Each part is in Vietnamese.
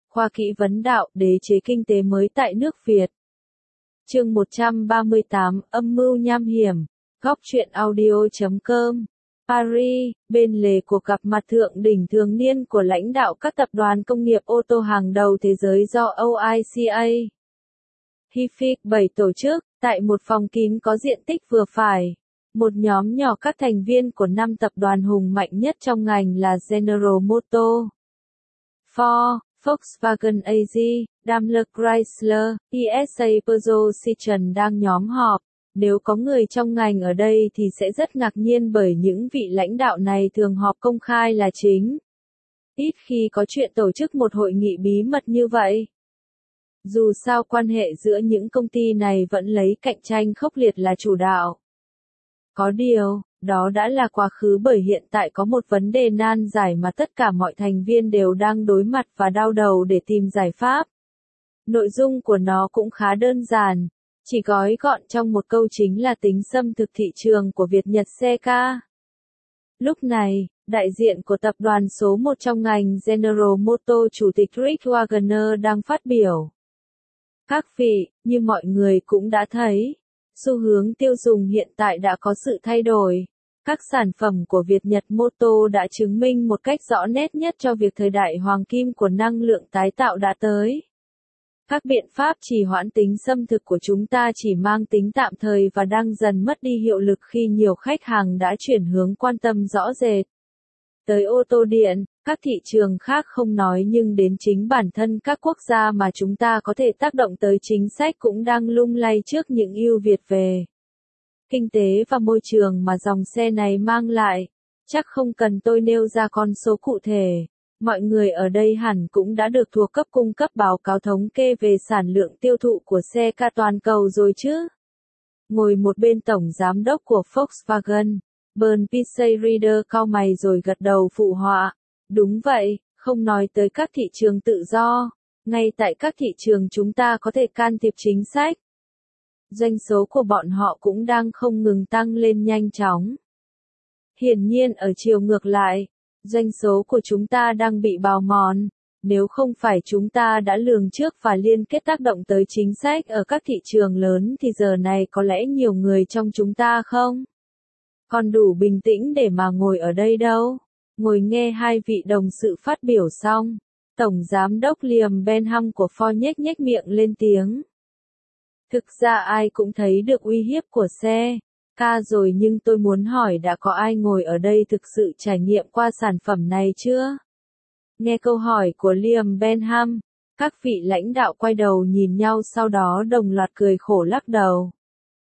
Khoa kỹ vấn đạo, đế chế kinh tế mới tại nước Việt. Chương 138, âm mưu nham hiểm. Góc truyện audio.com. Paris, bên lề cuộc gặp mặt thượng đỉnh thường niên của lãnh đạo các tập đoàn công nghiệp ô tô hàng đầu thế giới do OICA HIFIC 7 tổ chức, tại một phòng kín có diện tích vừa phải. Một nhóm nhỏ các thành viên của 5 tập đoàn hùng mạnh nhất trong ngành là General Motors, Ford, Volkswagen AG, Daimler Chrysler, PSA Peugeot Citroën đang nhóm họp. Nếu có người trong ngành ở đây thì sẽ rất ngạc nhiên bởi những vị lãnh đạo này thường họp công khai là chính. Ít khi có chuyện tổ chức một hội nghị bí mật như vậy. Dù sao quan hệ giữa những công ty này vẫn lấy cạnh tranh khốc liệt là chủ đạo. Có điều, đó đã là quá khứ bởi hiện tại có một vấn đề nan giải mà tất cả mọi thành viên đều đang đối mặt và đau đầu để tìm giải pháp. Nội dung của nó cũng khá đơn giản, chỉ gói gọn trong một câu chính là tính xâm thực thị trường của Việt Nhật xe ca. Lúc này, đại diện của tập đoàn số 1 trong ngành General Motors Chủ tịch Rick Wagoner đang phát biểu. Các vị, như mọi người cũng đã thấy, xu hướng tiêu dùng hiện tại đã có sự thay đổi. Các sản phẩm của Việt Nhật Motor đã chứng minh một cách rõ nét nhất cho việc thời đại hoàng kim của năng lượng tái tạo đã tới. Các biện pháp trì hoãn tính xâm thực của chúng ta chỉ mang tính tạm thời và đang dần mất đi hiệu lực khi nhiều khách hàng đã chuyển hướng quan tâm rõ rệt tới ô tô điện. Các thị trường khác không nói nhưng đến chính bản thân các quốc gia mà chúng ta có thể tác động tới chính sách cũng đang lung lay trước những ưu việt về kinh tế và môi trường mà dòng xe này mang lại. Chắc không cần tôi nêu ra con số cụ thể. Mọi người ở đây hẳn cũng đã được thuộc cấp cung cấp báo cáo thống kê về sản lượng tiêu thụ của xe ca toàn cầu rồi chứ. Ngồi một bên tổng giám đốc của Volkswagen, Bernd Pisarieder cau mày rồi gật đầu phụ họa. Đúng vậy, không nói tới các thị trường tự do. Ngay tại các thị trường chúng ta có thể can thiệp chính sách. Doanh số của bọn họ cũng đang không ngừng tăng lên nhanh chóng. Hiển nhiên ở chiều ngược lại, doanh số của chúng ta đang bị bào mòn. Nếu không phải chúng ta đã lường trước và liên kết tác động tới chính sách ở các thị trường lớn thì giờ này có lẽ nhiều người trong chúng ta không còn đủ bình tĩnh để mà ngồi ở đây đâu. Ngồi nghe hai vị đồng sự phát biểu xong, Tổng Giám đốc Liam Benham của Ford nhếch miệng lên tiếng. Thực ra ai cũng thấy được uy hiếp của xe ca rồi nhưng tôi muốn hỏi đã có ai ngồi ở đây thực sự trải nghiệm qua sản phẩm này chưa? Nghe câu hỏi của Liam Benham, các vị lãnh đạo quay đầu nhìn nhau sau đó đồng loạt cười khổ lắc đầu.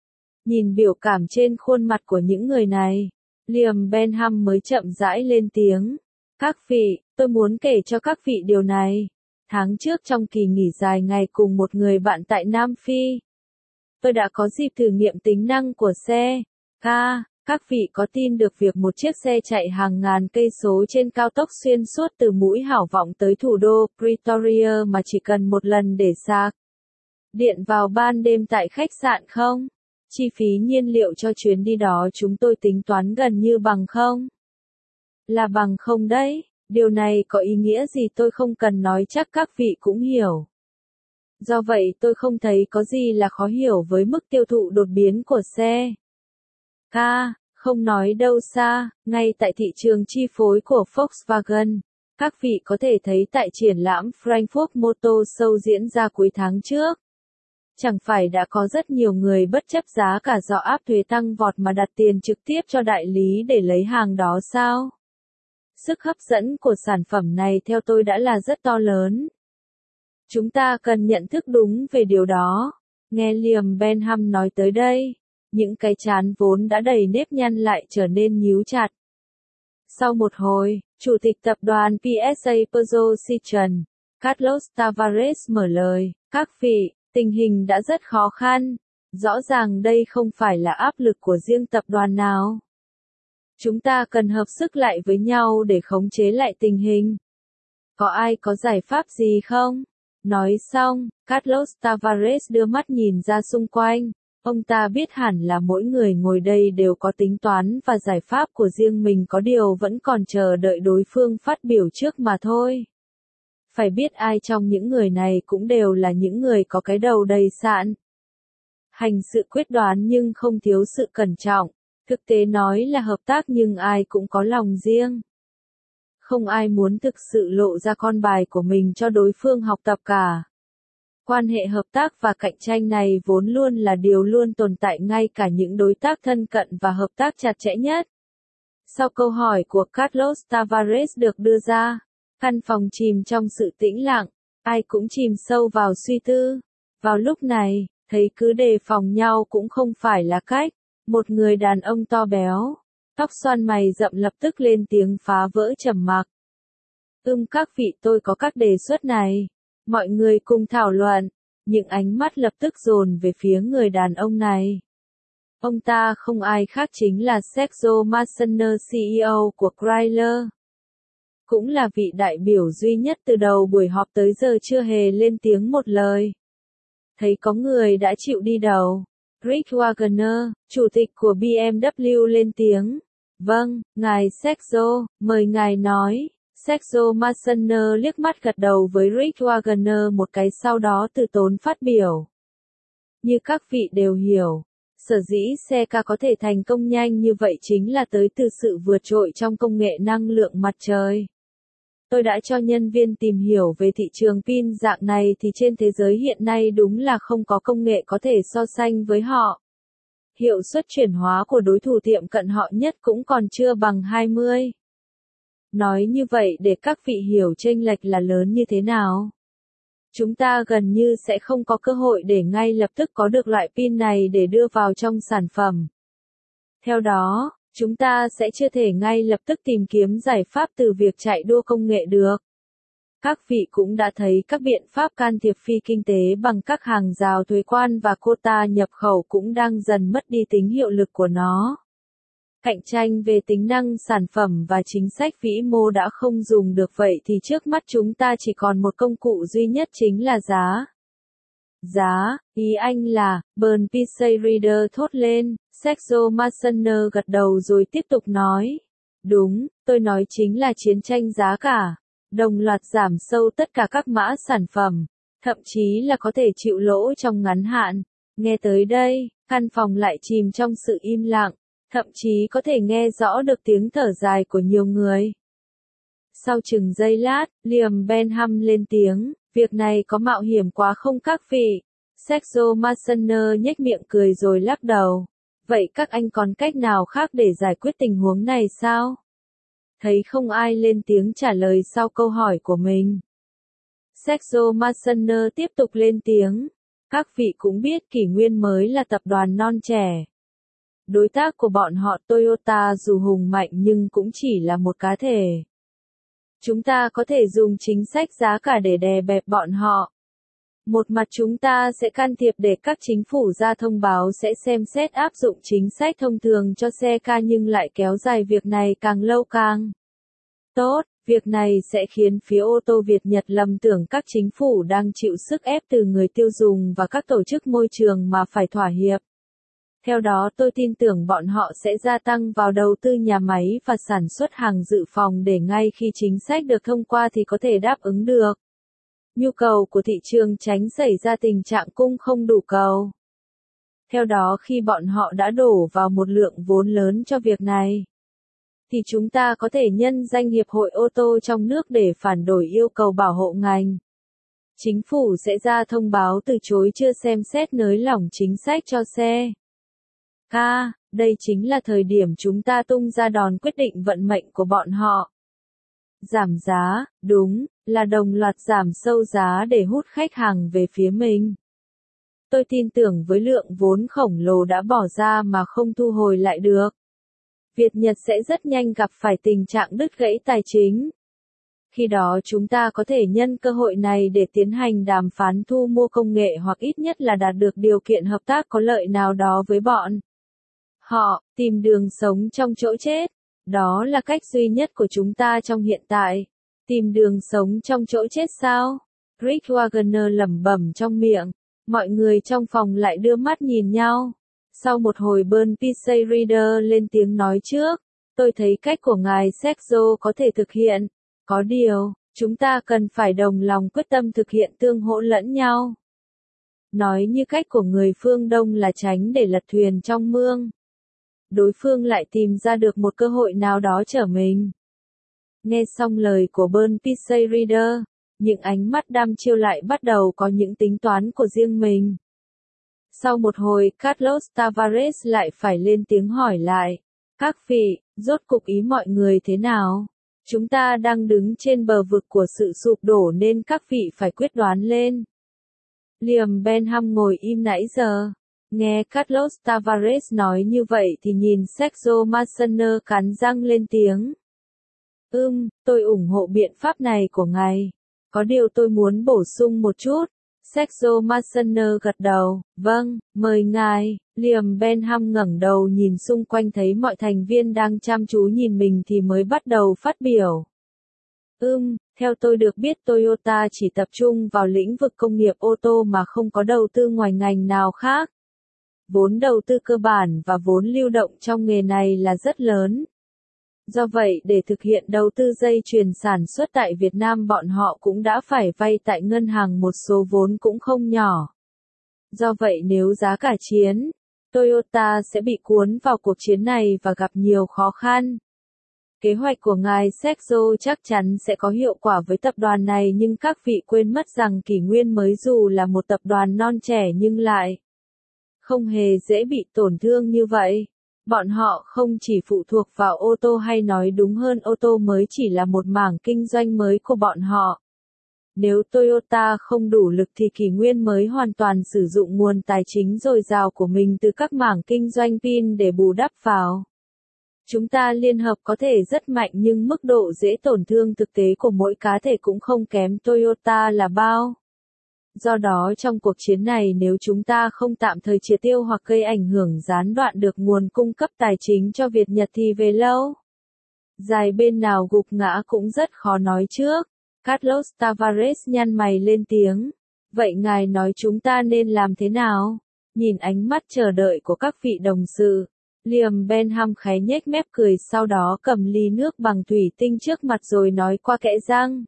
Nhìn biểu cảm trên khuôn mặt của những người này, Liam Benham mới chậm rãi lên tiếng. Các vị, tôi muốn kể cho các vị điều này. Tháng trước trong kỳ nghỉ dài ngày cùng một người bạn tại Nam Phi, tôi đã có dịp thử nghiệm tính năng của xe ca. Các vị có tin được việc một chiếc xe chạy hàng ngàn cây số trên cao tốc xuyên suốt từ mũi Hảo Vọng tới thủ đô Pretoria mà chỉ cần một lần để sạc điện vào ban đêm tại khách sạn không? Chi phí nhiên liệu cho chuyến đi đó chúng tôi tính toán gần như bằng không. Là bằng không đấy. Điều này có ý nghĩa gì tôi không cần nói chắc các vị cũng hiểu. Do vậy tôi không thấy có gì là khó hiểu với mức tiêu thụ đột biến của xe ca, không nói đâu xa, ngay tại thị trường chi phối của Volkswagen. Các vị có thể thấy tại triển lãm Frankfurt Motor Show diễn ra cuối tháng trước. Chẳng phải đã có rất nhiều người bất chấp giá cả do áp thuế tăng vọt mà đặt tiền trực tiếp cho đại lý để lấy hàng đó sao? Sức hấp dẫn của sản phẩm này theo tôi đã là rất to lớn. Chúng ta cần nhận thức đúng về điều đó. Nghe Liam Benham nói tới đây, những cái trán vốn đã đầy nếp nhăn lại trở nên nhíu chặt. Sau một hồi, Chủ tịch tập đoàn PSA Peugeot Citroën, Carlos Tavares mở lời. Các vị, tình hình đã rất khó khăn. Rõ ràng đây không phải là áp lực của riêng tập đoàn nào. Chúng ta cần hợp sức lại với nhau để khống chế lại tình hình. Có ai có giải pháp gì không? Nói xong, Carlos Tavares đưa mắt nhìn ra xung quanh. Ông ta biết hẳn là mỗi người ngồi đây đều có tính toán và giải pháp của riêng mình, có điều vẫn còn chờ đợi đối phương phát biểu trước mà thôi. Phải biết ai trong những người này cũng đều là những người có cái đầu đầy sạn. Hành sự quyết đoán nhưng không thiếu sự cẩn trọng. Thực tế nói là hợp tác nhưng ai cũng có lòng riêng. Không ai muốn thực sự lộ ra con bài của mình cho đối phương học tập cả. Quan hệ hợp tác và cạnh tranh này vốn luôn là điều luôn tồn tại ngay cả những đối tác thân cận và hợp tác chặt chẽ nhất. Sau câu hỏi của Carlos Tavares được đưa ra, căn phòng chìm trong sự tĩnh lặng, ai cũng chìm sâu vào suy tư. Vào lúc này, thấy cứ đề phòng nhau cũng không phải là cách. Một người đàn ông to béo, tóc xoăn mày rậm lập tức lên tiếng phá vỡ trầm mặc. Các vị, tôi có các đề xuất này. Mọi người cùng thảo luận, những ánh mắt lập tức dồn về phía người đàn ông này. Ông ta không ai khác chính là Sergio Massener, CEO của Chrysler. Cũng là vị đại biểu duy nhất từ đầu buổi họp tới giờ chưa hề lên tiếng một lời. Thấy có người đã chịu đi đầu. Rick Wagoner, chủ tịch của BMW lên tiếng. Vâng, ngài Sergio, mời ngài nói. Sergio Massener liếc mắt gật đầu với Rick Wagoner một cái sau đó từ tốn phát biểu. Như các vị đều hiểu, sở dĩ xe ca có thể thành công nhanh như vậy chính là tới từ sự vượt trội trong công nghệ năng lượng mặt trời. Tôi đã cho nhân viên tìm hiểu về thị trường pin dạng này thì trên thế giới hiện nay đúng là không có công nghệ có thể so sánh với họ. Hiệu suất chuyển hóa của đối thủ tiệm cận họ nhất cũng còn chưa bằng 20. Nói như vậy để các vị hiểu chênh lệch là lớn như thế nào. Chúng ta gần như sẽ không có cơ hội để ngay lập tức có được loại pin này để đưa vào trong sản phẩm. Theo đó, chúng ta sẽ chưa thể ngay lập tức tìm kiếm giải pháp từ việc chạy đua công nghệ được. Các vị cũng đã thấy các biện pháp can thiệp phi kinh tế bằng các hàng rào thuế quan và quota nhập khẩu cũng đang dần mất đi tính hiệu lực của nó. Cạnh tranh về tính năng sản phẩm và chính sách vĩ mô đã không dùng được vậy thì trước mắt chúng ta chỉ còn một công cụ duy nhất chính là giá. Giá, ý anh là, Bernd Pisarider thốt lên, Sergio Massener gật đầu rồi tiếp tục nói. Đúng, tôi nói chính là chiến tranh giá cả. Đồng loạt giảm sâu tất cả các mã sản phẩm, thậm chí là có thể chịu lỗ trong ngắn hạn. Nghe tới đây, căn phòng lại chìm trong sự im lặng, thậm chí có thể nghe rõ được tiếng thở dài của nhiều người. Sau chừng giây lát, Liam Benham lên tiếng, việc này có mạo hiểm quá không các vị? Sergio Massener nhếch miệng cười rồi lắc đầu. Vậy các anh còn cách nào khác để giải quyết tình huống này sao? Thấy không ai lên tiếng trả lời sau câu hỏi của mình. Sergio Massener tiếp tục lên tiếng. Các vị cũng biết kỷ nguyên mới là tập đoàn non trẻ. Đối tác của bọn họ Toyota dù hùng mạnh nhưng cũng chỉ là một cá thể. Chúng ta có thể dùng chính sách giá cả để đè bẹp bọn họ. Một mặt chúng ta sẽ can thiệp để các chính phủ ra thông báo sẽ xem xét áp dụng chính sách thông thường cho xe ca nhưng lại kéo dài việc này càng lâu càng tốt. Việc này sẽ khiến phía ô tô Việt Nhật lầm tưởng các chính phủ đang chịu sức ép từ người tiêu dùng và các tổ chức môi trường mà phải thỏa hiệp. Theo đó tôi tin tưởng bọn họ sẽ gia tăng vào đầu tư nhà máy và sản xuất hàng dự phòng để ngay khi chính sách được thông qua thì có thể đáp ứng được nhu cầu của thị trường, tránh xảy ra tình trạng cung không đủ cầu. Theo đó khi bọn họ đã đổ vào một lượng vốn lớn cho việc này, thì chúng ta có thể nhân danh Hiệp hội ô tô trong nước để phản đối yêu cầu bảo hộ ngành. Chính phủ sẽ ra thông báo từ chối chưa xem xét nới lỏng chính sách cho xe. Đây chính là thời điểm chúng ta tung ra đòn quyết định vận mệnh của bọn họ. Giảm giá, đúng, là đồng loạt giảm sâu giá để hút khách hàng về phía mình. Tôi tin tưởng với lượng vốn khổng lồ đã bỏ ra mà không thu hồi lại được, Việt Nhật sẽ rất nhanh gặp phải tình trạng đứt gãy tài chính. Khi đó chúng ta có thể nhân cơ hội này để tiến hành đàm phán thu mua công nghệ hoặc ít nhất là đạt được điều kiện hợp tác có lợi nào đó với bọn họ, tìm đường sống trong chỗ chết. Đó là cách duy nhất của chúng ta trong hiện tại. Tìm đường sống trong chỗ chết sao? Rick Wagoner lẩm bẩm trong miệng. Mọi người trong phòng lại đưa mắt nhìn nhau. Sau một hồi Bernd Pisarider lên tiếng nói trước. Tôi thấy cách của ngài Sergio có thể thực hiện. Có điều, Chúng ta cần phải đồng lòng quyết tâm thực hiện tương hỗ lẫn nhau. Nói như cách của người phương Đông là tránh để lật thuyền trong mương. Đối phương lại tìm ra được một cơ hội nào đó chở mình. Nghe xong lời của Bernd Pisarider, những ánh mắt đăm chiêu lại bắt đầu có những tính toán của riêng mình. Sau một hồi, Carlos Tavares lại phải lên tiếng hỏi lại. Các vị, rốt cục ý mọi người thế nào? Chúng ta đang đứng trên bờ vực của sự sụp đổ nên các vị phải quyết đoán lên. Liam Benham ngồi im nãy giờ. Nghe Carlos Tavares nói như vậy thì nhìn Sergio Massener cắn răng lên tiếng. Tôi ủng hộ biện pháp này của ngài. Có điều tôi muốn bổ sung một chút. Sergio Massener gật đầu. Vâng, mời ngài. Liam Benham ngẩng đầu nhìn xung quanh thấy mọi thành viên đang chăm chú nhìn mình thì mới bắt đầu phát biểu. Theo tôi được biết Toyota chỉ tập trung vào lĩnh vực công nghiệp ô tô mà không có đầu tư ngoài ngành nào khác. Vốn đầu tư cơ bản và vốn lưu động trong nghề này là rất lớn. Do vậy để thực hiện đầu tư dây chuyền sản xuất tại Việt Nam bọn họ cũng đã phải vay tại ngân hàng một số vốn cũng không nhỏ. Do vậy nếu giá cả chiến, Toyota sẽ bị cuốn vào cuộc chiến này và gặp nhiều khó khăn. Kế hoạch của ngài Sergio chắc chắn sẽ có hiệu quả với tập đoàn này nhưng các vị quên mất rằng Kỷ Nguyên mới dù là một tập đoàn non trẻ nhưng lại không hề dễ bị tổn thương như vậy. Bọn họ không chỉ phụ thuộc vào ô tô hay nói đúng hơn ô tô mới chỉ là một mảng kinh doanh mới của bọn họ. Nếu Toyota không đủ lực thì Kỷ Nguyên mới hoàn toàn sử dụng nguồn tài chính dồi dào của mình từ các mảng kinh doanh pin để bù đắp vào. Chúng ta liên hợp có thể rất mạnh nhưng mức độ dễ tổn thương thực tế của mỗi cá thể cũng không kém Toyota là bao. Do đó trong cuộc chiến này nếu chúng ta không tạm thời triệt tiêu hoặc gây ảnh hưởng gián đoạn được nguồn cung cấp tài chính cho Việt Nhật thì về lâu dài bên nào gục ngã cũng rất khó nói trước. Carlos Tavares nhăn mày lên tiếng. Vậy ngài nói chúng ta nên làm thế nào? Nhìn ánh mắt chờ đợi của các vị đồng sự, Liam Benham khẽ nhếch mép cười sau đó cầm ly nước bằng thủy tinh trước mặt rồi nói qua kẽ răng.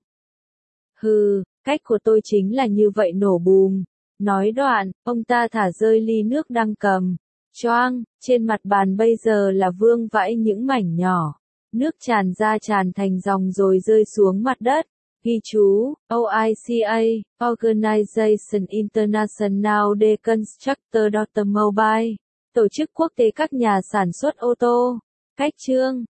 Cách của tôi chính là như vậy nổ bùm. Nói đoạn, ông ta thả rơi ly nước đang cầm. Choang, trên mặt bàn bây giờ là vương vãi những mảnh nhỏ. Nước tràn ra tràn thành dòng rồi rơi xuống mặt đất. Ghi chú, OICA, Organization International de Constructors Automobile, tổ chức quốc tế các nhà sản xuất ô tô. Cách chương